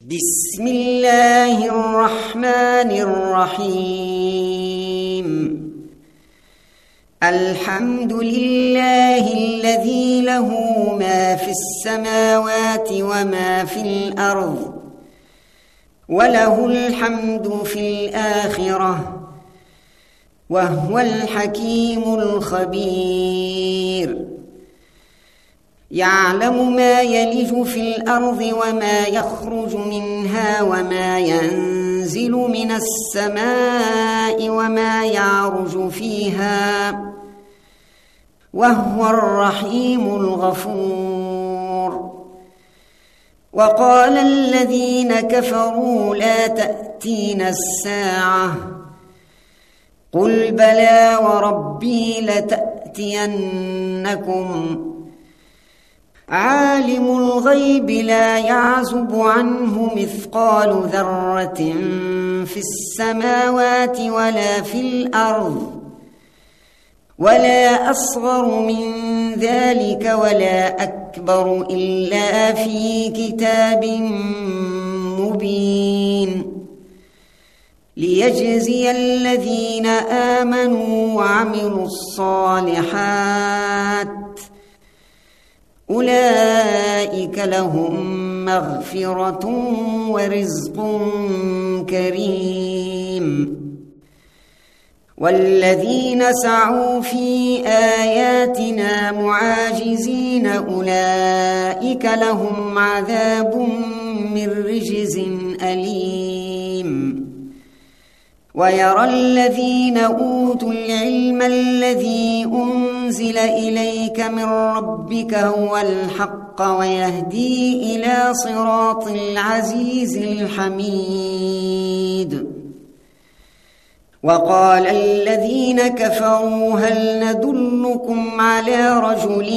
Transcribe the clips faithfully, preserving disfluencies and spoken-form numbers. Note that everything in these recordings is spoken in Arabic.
بسم الله الرحمن الرحيم. الحمد لله الذي له ما في السماوات وما في الأرض وله الحمد في الآخرة وهو الحكيم الخبير. يعلم ما يلج في الأرض وما يخرج منها وما ينزل من السماء وما يعرج فيها وهو الرحيم الغفور. وقال الذين كفروا لا تأتينا الساعة قل بلى وربي لتأتينكم عالم الغيب لا يعزب عنه مثقال ذرة في السماوات ولا في الأرض ولا أصغر من ذلك ولا أكبر إلا في كتاب مبين ليجزي الذين آمنوا وعملوا الصالحات أولئك لهم مغفرة ورزق كريم. والذين سعوا في آياتنا معاجزين أولئك لهم عذاب من رجز أليم. ويرى الذين أوتوا العلم الذي أنزل إليك من ربك هو الحق ويهدي إلى صراط العزيز الحميد. وقال الذين كفروا هل ندلكم على رجل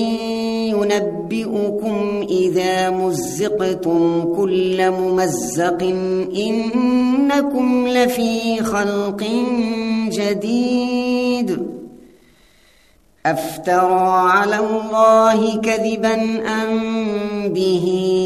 ينبئكم إذا مزقتم كل ممزق إنكم لفي خلق جديد أفترى على الله كذبا أم به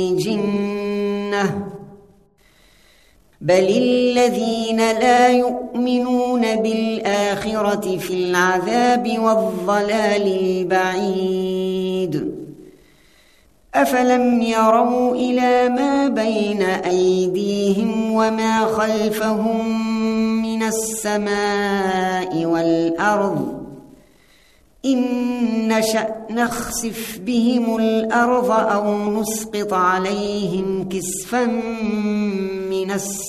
جنة بل الذين لا يؤمنون بالآخرة في العذاب والضلال البعيد. أفلم يروا إلى ما بين أيديهم وما خلفهم من السماء والأرض إن نشأ نخسف بهم الأرض أو نسقط عليهم كسفا من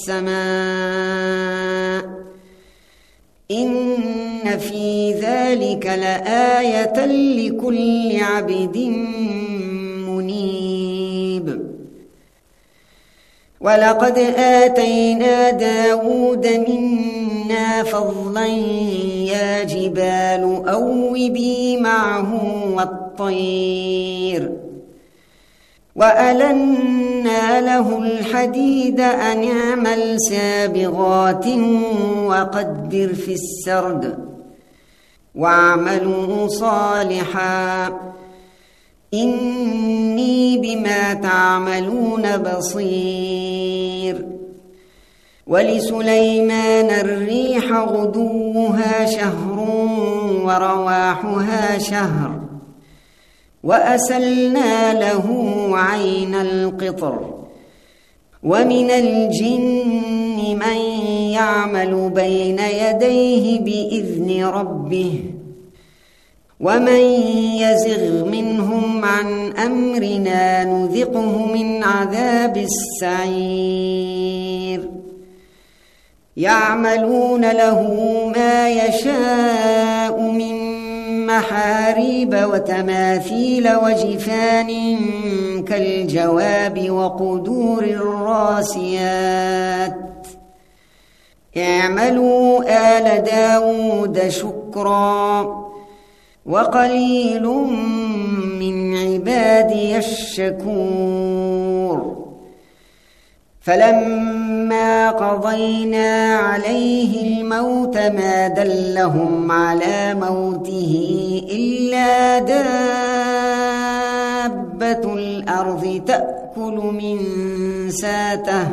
السماء إن في ذلك لآية لكل عبد منيب. ولقد آتينا داود منا فضلا يا جبال أوبي معه والطير وألنا له الحديد أن اعمل سابغات وقدر في السرد واعملوا صالحا إني بما تعملون بصير. ولسليمان الريح غدوها شهر ورواحها شهر وأسلنا له عين القطر. ومن الجن من يعمل بين يديه بإذن ربه ومن يزغ منهم عن أمرنا نذقه من عذاب السعير. يعملون له ما يشاء من محاريب وتماثيل وجفان كالجواب وقدور الراسيات اعملوا آل داود شكرا وقليل من عبادي الشكور. فلما قضينا عليه الموت ما دلهم على موته إلا دابة الأرض تأكل تأكل من ساته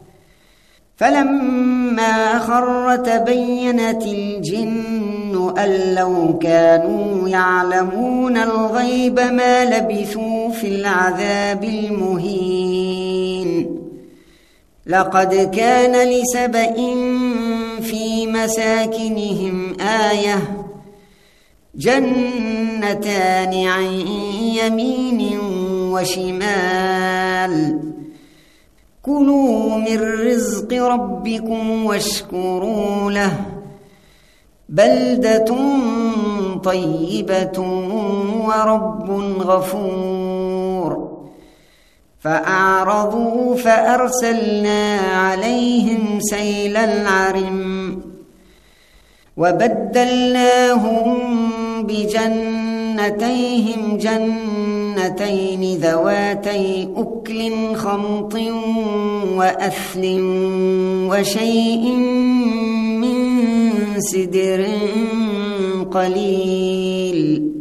فلما خر تبينت الجن أن لو كانوا يعلمون الغيب ما لبثوا في العذاب المهين لقد كان لسبإ في مساكنهم آية جنتان عن يمين وشمال كلوا من رزق ربكم واشكروا له بلدة طيبة ورب غفور فأعرضوا فأرسلنا عليهم سيل العرم وبدلناهم بجنتيهم جنتين ذواتي أكل خمط وأثل وشيء من سدر قليل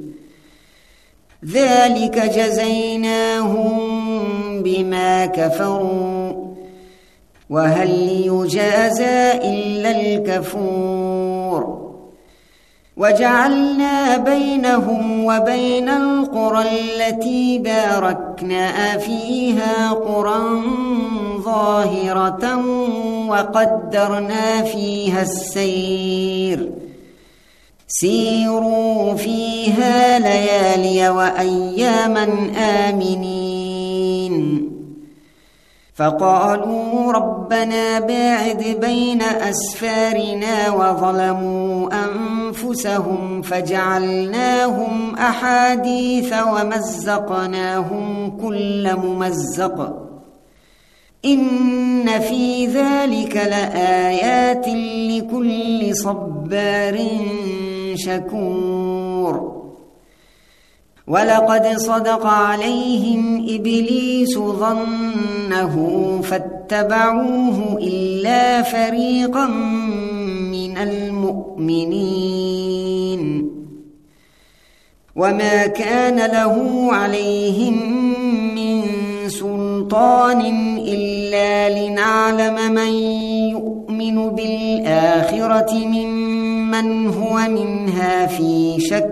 ذلك جزيناهم بما كفروا وهل يجازى إلا الكفور وجعلنا بينهم وبين القرى التي باركنا فيها قرى ظاهرة وقدرنا فيها السير سيروا فيها ليالي وأياما آمنين فقالوا ربنا باعد بين أسفارنا وظلموا أنفسهم فجعلناهم أحاديث ومزقناهم كل ممزق إن في ذلك لآيات لكل صبار شكور ولقد صدق عليهم إبليس ظنه فاتبعوه إلا فريقا من المؤمنين وما كان له عليهم من سلطان إلا لنعلم من يؤمن بالآخرة ممن هو منها في شك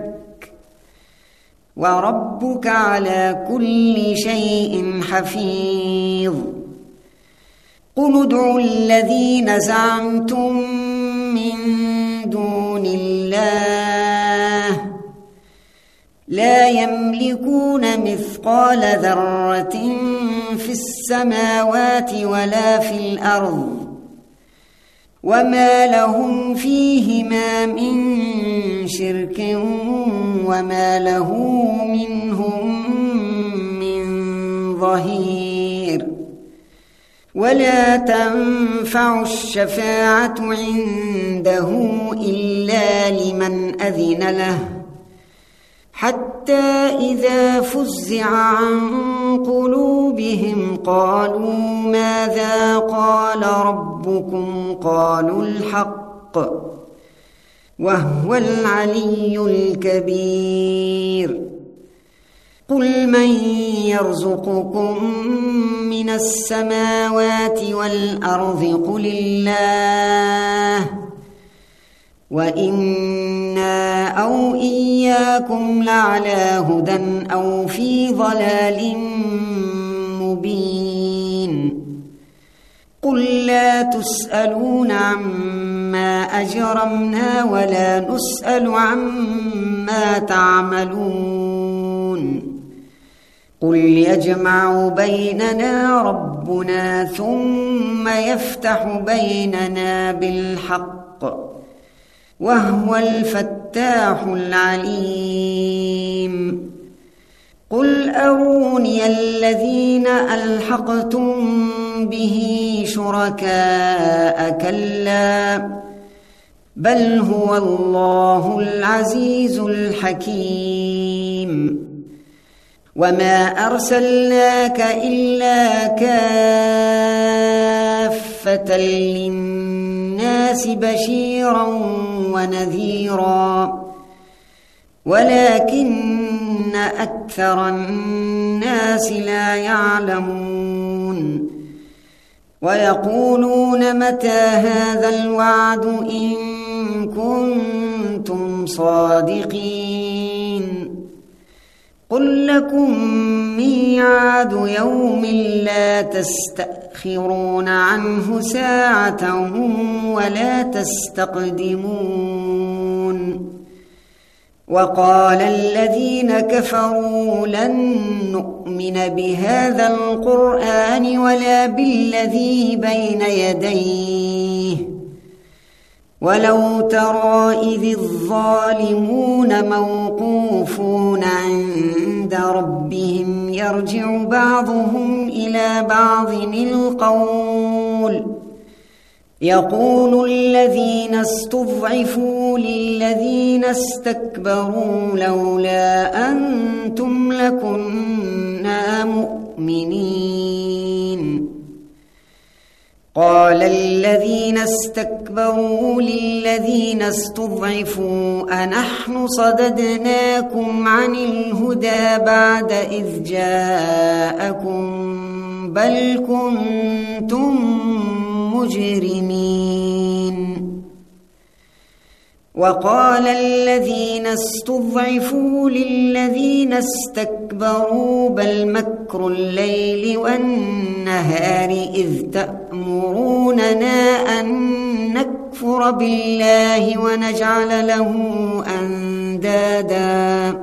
وربك على كل شيء حفيظ قل ادعوا الذين زعمتم من دون الله لا يملكون مثقال ذرة في السماوات ولا في الأرض وما لهم فيهما من شرك وما له منهم من ظهير ولا تنفع الشفاعة عنده إلا لمن أذن له حتى إذا فزع عن قلوبهم قالوا ماذا قال ربكم قالوا الحق وهو العلي الكبير قل من يرزقكم من السماوات والأرض قل الله وإنا أو إياكم لعلى هدى أو في ضلال مبين قل لا تسألون عما أجرمنا ولا نسأل عما تعملون قل يجمع بيننا ربنا ثم يفتح بيننا بالحق وهو الفتاح العليم قل أروني الذين ألحقتم به شركاء كلا بل هو الله العزيز الحكيم وما أرسلناك إلا كافة للناس بشيرا ونذيرا ولكن أكثر الناس لا يعلمون ويقولون متى هذا الوعد إن كنتم صادقين قل لكم ميعاد يوم لا تستأخرون عنه ساعة ولا تستقدمون وقال الذين كفروا لن نؤمن بهذا القرآن ولا بالذي بين يديه ولو ترى إذ الظالمون موقوفون عند ربهم يرجع بعضهم إلى بعض القول يقول الذين استضعفوا للذين استكبروا لولا أنتم لكنا مؤمنين قال الذين استكبروا للذين استضعفوا أنحن صددناكم عن الهدى بعد إذ جاءكم بل كنتم مجرمين وقال الذين استضعفوا للذين استكبروا بل مكر الليل والنهار إذ تأمروننا أن نكفر بالله ونجعل له أندادا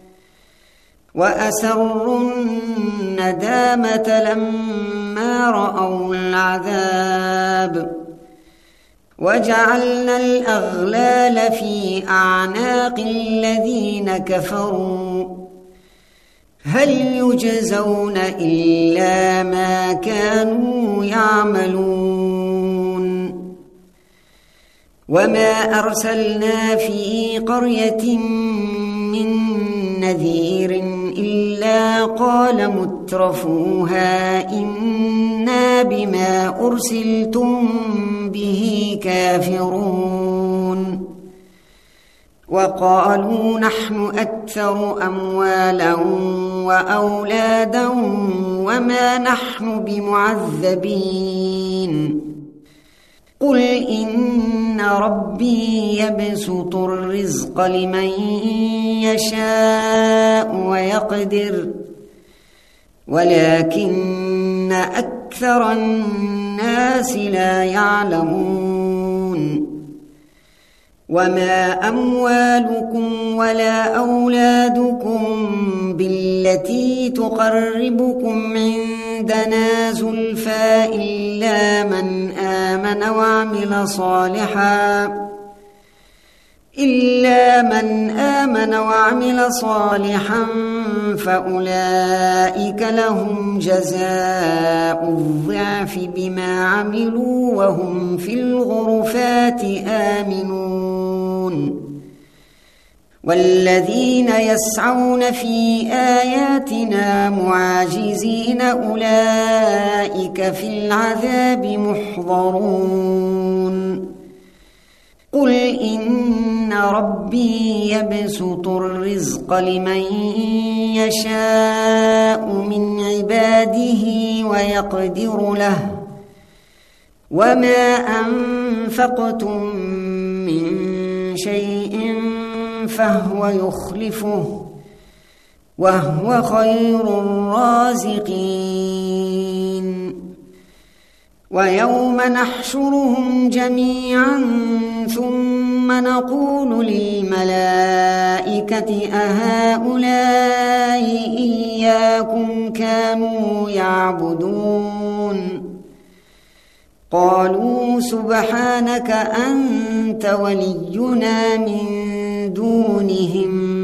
وأسروا الندامة لما رأوا العذاب وجعلنا الأغلال في أعناق الذين كفروا هل يجزون إلا ما كانوا يعملون وما أرسلنا في قرية من نذير إلا قال مترفوها إنا بما أرسلتم به كافرون وقالوا نحن أكثر أموالا وأولادا وما نحن بمعذبين قل إن ربي يبسط الرزق لمن يشاء ويقدر ولكن أكثر الناس لا يعلمون وما أموالكم ولا أولادكم بالتي تقربكم عندنا زلفى إلا من آمن وعمل صالحا إلا من آمن وعمل صالحا فأولئك لهم جزاء الضعف بما عملوا وهم في الغرفات آمنون والذين يسعون في آياتنا معاجزين أولئك في العذاب محضرون قل إن ربي يبسط الرزق لمن يشاء من عباده ويقدر له وما أنفقتم من شيء فهو يخلفه وهو خير الرازقين ويوم نحشرهم جميعا ثم نقول للملائكة أهؤلاء إياكم كانوا يعبدون قالوا سبحانك أنت ولينا من دونهم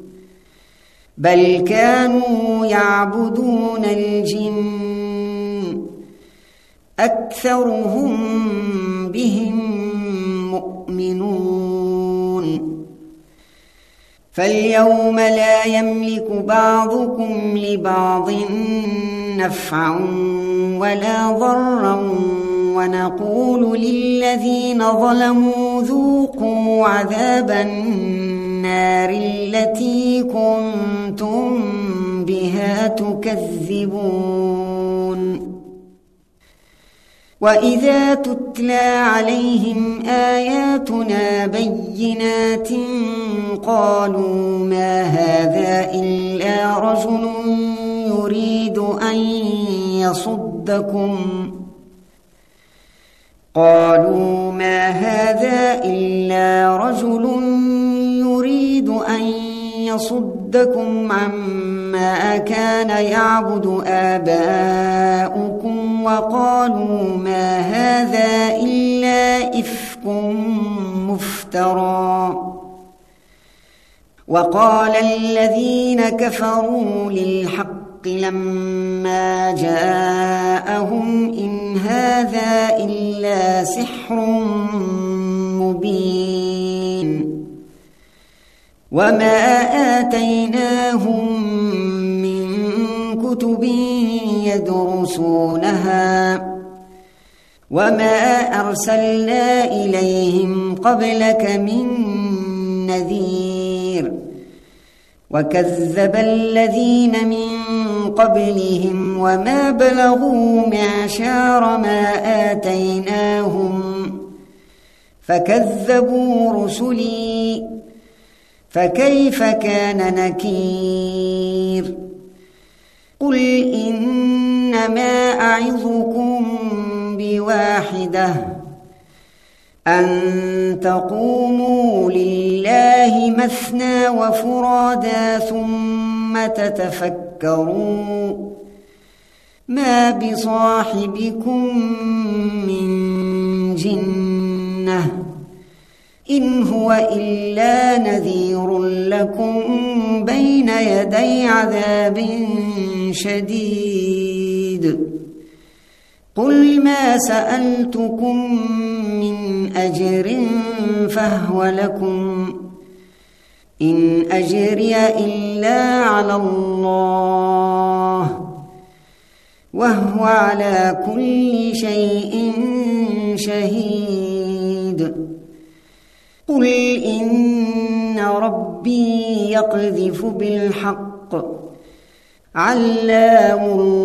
بل كانوا يعبدون الجن أكثرهم بهم مؤمنون فاليوم لا يملك بعضكم لبعض نفعا ولا ضرا ونقول للذين ظلموا ذوقوا عذاب النار التي كنتم بها تكذبون وإذا تتلى عليهم آياتنا بينات قالوا ما هذا إلا رجل يريد أن يصدكم قالوا ما هذا إلا رجل يريد أن يصدكم عما كان يعبد آباؤكم وقالوا ما هذا إلا إفك مفترى وقال الذين كفروا للحق لما جاءهم إن هذا إلا سحر مبين وما آتيناهم من كتب يدرسونها وما أرسلنا إليهم قبلك من نذير وكذب الذين من قبلهم وما بلغوا معشار ما آتيناهم فكذبوا رسلي فكيف كان نكير قل إنما أعظكم بواحدة أن تقوموا لله مثنى وفرادا ثم تتفكروا ما بصاحبكم من جنة إن هو إلا نذير لكم بين يدي عذاب شديد قل ما سألتكم من أجر فهو لكم إن أجري إلا على الله وهو على كل شيء شهيد قل إن ربي يقذف بالحق علام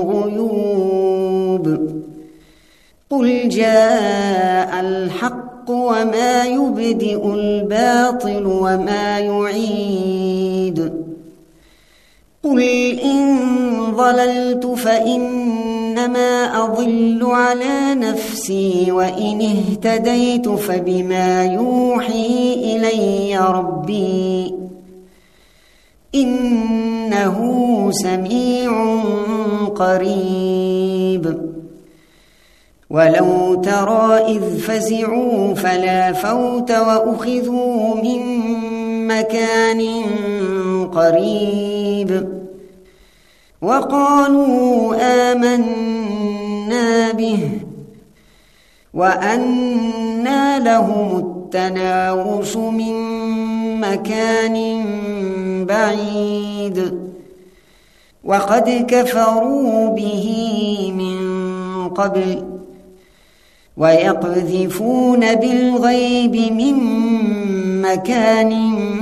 الغيوب قل جاء الحق وما يبدئ الباطل وما يعيد قل إن ضللت فإنما أضل على نفسي وإن اهتديت فبما يوحي إلي ربي إنه سميع قريب ولو ترى إذ فزعوا فلا فوت وأخذوا من مكان قريب وقالوا آمنا به وأنى لهم التناوش من مكان بعيد وقد كفروا به من قبل ويقذفون بالغيب من مكان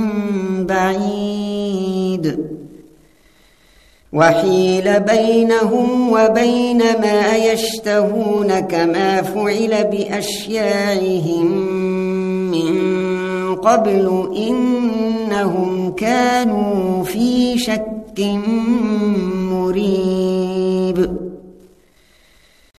بعيد وحيل بينهم وبين ما يشتهون كما فعل بأشياعهم من قبل إنهم كانوا في شك مريب